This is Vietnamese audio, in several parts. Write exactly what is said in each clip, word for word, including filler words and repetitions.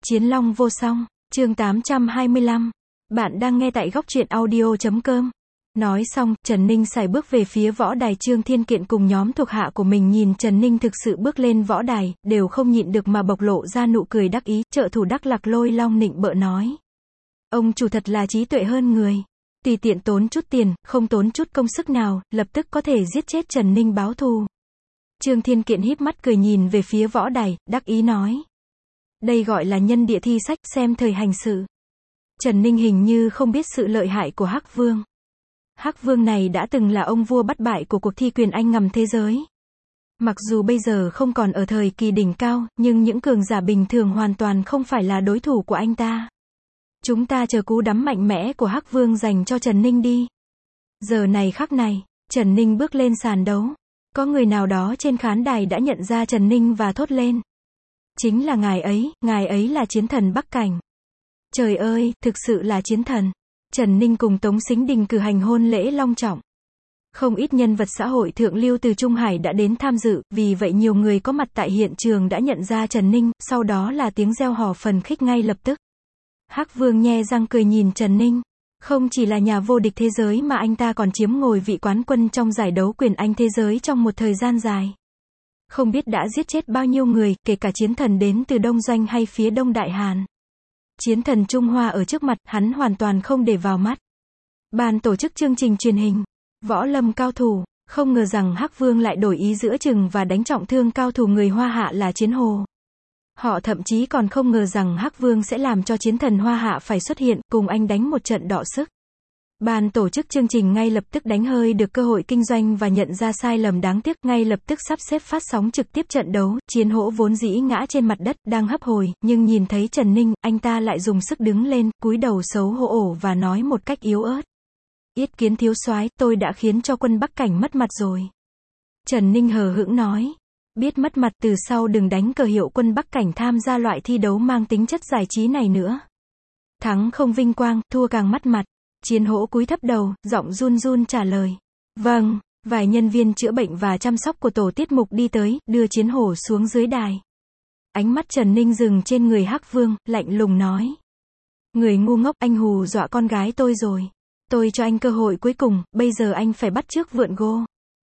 Chiến Long vô song, chương tám trăm hai mươi lăm. Bạn đang nghe tại góc truyện audio chấm com. Nói xong, Trần Ninh sải bước về phía võ đài. Trương Thiên Kiện cùng nhóm thuộc hạ của mình nhìn Trần Ninh thực sự bước lên võ đài, đều không nhịn được mà bộc lộ ra nụ cười đắc ý. Trợ thủ Đắc Lạc Lôi Long nịnh bợ nói: ông chủ thật là trí tuệ hơn người. Tùy tiện tốn chút tiền, không tốn chút công sức nào, lập tức có thể giết chết Trần Ninh báo thù. Trương Thiên Kiện híp mắt cười nhìn về phía võ đài, đắc ý nói: đây gọi là nhân địa thi sách, xem thời hành sự. Trần Ninh hình như không biết sự lợi hại của Hắc Vương. Hắc Vương này đã từng là ông vua bất bại của cuộc thi quyền Anh ngầm thế giới. Mặc dù bây giờ không còn ở thời kỳ đỉnh cao, nhưng những cường giả bình thường hoàn toàn không phải là đối thủ của anh ta. Chúng ta chờ cú đấm mạnh mẽ của Hắc Vương dành cho Trần Ninh đi. Giờ này khắc này, Trần Ninh bước lên sàn đấu. Có người nào đó trên khán đài đã nhận ra Trần Ninh và thốt lên: chính là ngài ấy, ngài ấy là chiến thần Bắc Cảnh. Trời ơi, thực sự là chiến thần. Trần Ninh cùng Tống Sính Đình cử hành hôn lễ long trọng. Không ít nhân vật xã hội thượng lưu từ Trung Hải đã đến tham dự, vì vậy nhiều người có mặt tại hiện trường đã nhận ra Trần Ninh, sau đó là tiếng reo hò phần khích ngay lập tức. Hắc Vương nhe răng cười nhìn Trần Ninh. Không chỉ là nhà vô địch thế giới mà anh ta còn chiếm ngôi vị quán quân trong giải đấu quyền Anh thế giới trong một thời gian dài. Không biết đã giết chết bao nhiêu người, kể cả chiến thần đến từ Đông Doanh hay phía Đông Đại Hàn. Chiến thần Trung Hoa ở trước mặt, hắn hoàn toàn không để vào mắt. Ban tổ chức chương trình truyền hình, võ lâm cao thủ, không ngờ rằng Hắc Vương lại đổi ý giữa chừng và đánh trọng thương cao thủ người Hoa Hạ là Chiến Hồ. Họ thậm chí còn không ngờ rằng Hắc Vương sẽ làm cho chiến thần Hoa Hạ phải xuất hiện, cùng anh đánh một trận đọ sức. Ban tổ chức chương trình ngay lập tức đánh hơi được cơ hội kinh doanh và nhận ra sai lầm đáng tiếc, ngay lập tức sắp xếp phát sóng trực tiếp trận đấu. Chiến Hỗ vốn dĩ ngã trên mặt đất, đang hấp hồi, nhưng nhìn thấy Trần Ninh, anh ta lại dùng sức đứng lên, cúi đầu xấu hổ ổ và nói một cách yếu ớt: Yết Kiến thiếu soái, tôi đã khiến cho quân Bắc Cảnh mất mặt rồi. Trần Ninh hờ hững nói: biết mất mặt, từ sau đừng đánh cờ hiệu quân Bắc Cảnh tham gia loại thi đấu mang tính chất giải trí này nữa. Thắng không vinh quang, thua càng mất mặt. Chiến Hỗ cúi thấp đầu, giọng run run trả lời: vâng. Vài nhân viên chữa bệnh và chăm sóc của tổ tiết mục đi tới, đưa Chiến Hổ xuống dưới đài. Ánh mắt Trần Ninh dừng trên người Hắc Vương, lạnh lùng nói: người ngu ngốc, anh hù dọa con gái tôi rồi. Tôi cho anh cơ hội cuối cùng, bây giờ anh phải bắt chước vượn gô.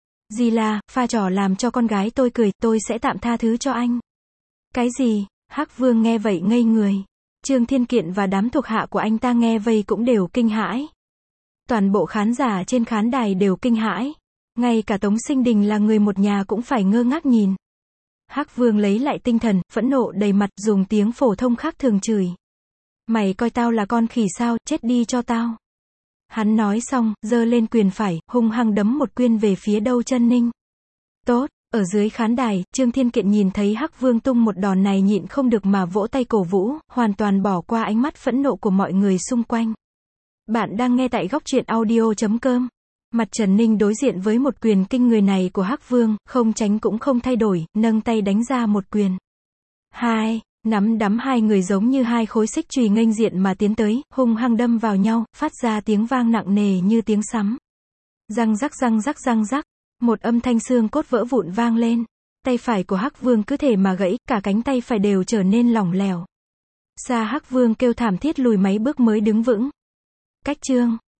Gì là, pha trò làm cho con gái tôi cười, tôi sẽ tạm tha thứ cho anh. Cái gì? Hắc Vương nghe vậy ngây người. Trương Thiên Kiện và đám thuộc hạ của anh ta nghe vây cũng đều kinh hãi. Toàn bộ khán giả trên khán đài đều kinh hãi. Ngay cả Tống Sinh Đình là người một nhà cũng phải ngơ ngác nhìn. Hắc Vương lấy lại tinh thần, phẫn nộ đầy mặt, dùng tiếng phổ thông khác thường chửi: mày coi tao là con khỉ sao, chết đi cho tao. Hắn nói xong, giơ lên quyền phải, hung hăng đấm một quyền về phía đầu Trần Ninh. Tốt. Ở dưới khán đài, Trương Thiên Kiện nhìn thấy Hắc Vương tung một đòn này nhịn không được mà vỗ tay cổ vũ, hoàn toàn bỏ qua ánh mắt phẫn nộ của mọi người xung quanh. Bạn đang nghe tại góc truyện audio chấm com. Mặt Trần Ninh đối diện với một quyền kinh người này của Hắc Vương, không tránh cũng không thay đổi, nâng tay đánh ra một quyền. Hai, nắm đấm hai người giống như hai khối xích chùy nghênh diện mà tiến tới, hung hăng đâm vào nhau, phát ra tiếng vang nặng nề như tiếng sấm. Răng rắc răng rắc răng rắc. Một âm thanh xương cốt vỡ vụn vang lên. Tay phải của Hắc Vương cứ thể mà gãy, cả cánh tay phải đều trở nên lỏng lẻo. Sa Hắc Vương kêu thảm thiết lùi mấy bước mới đứng vững. Cách chương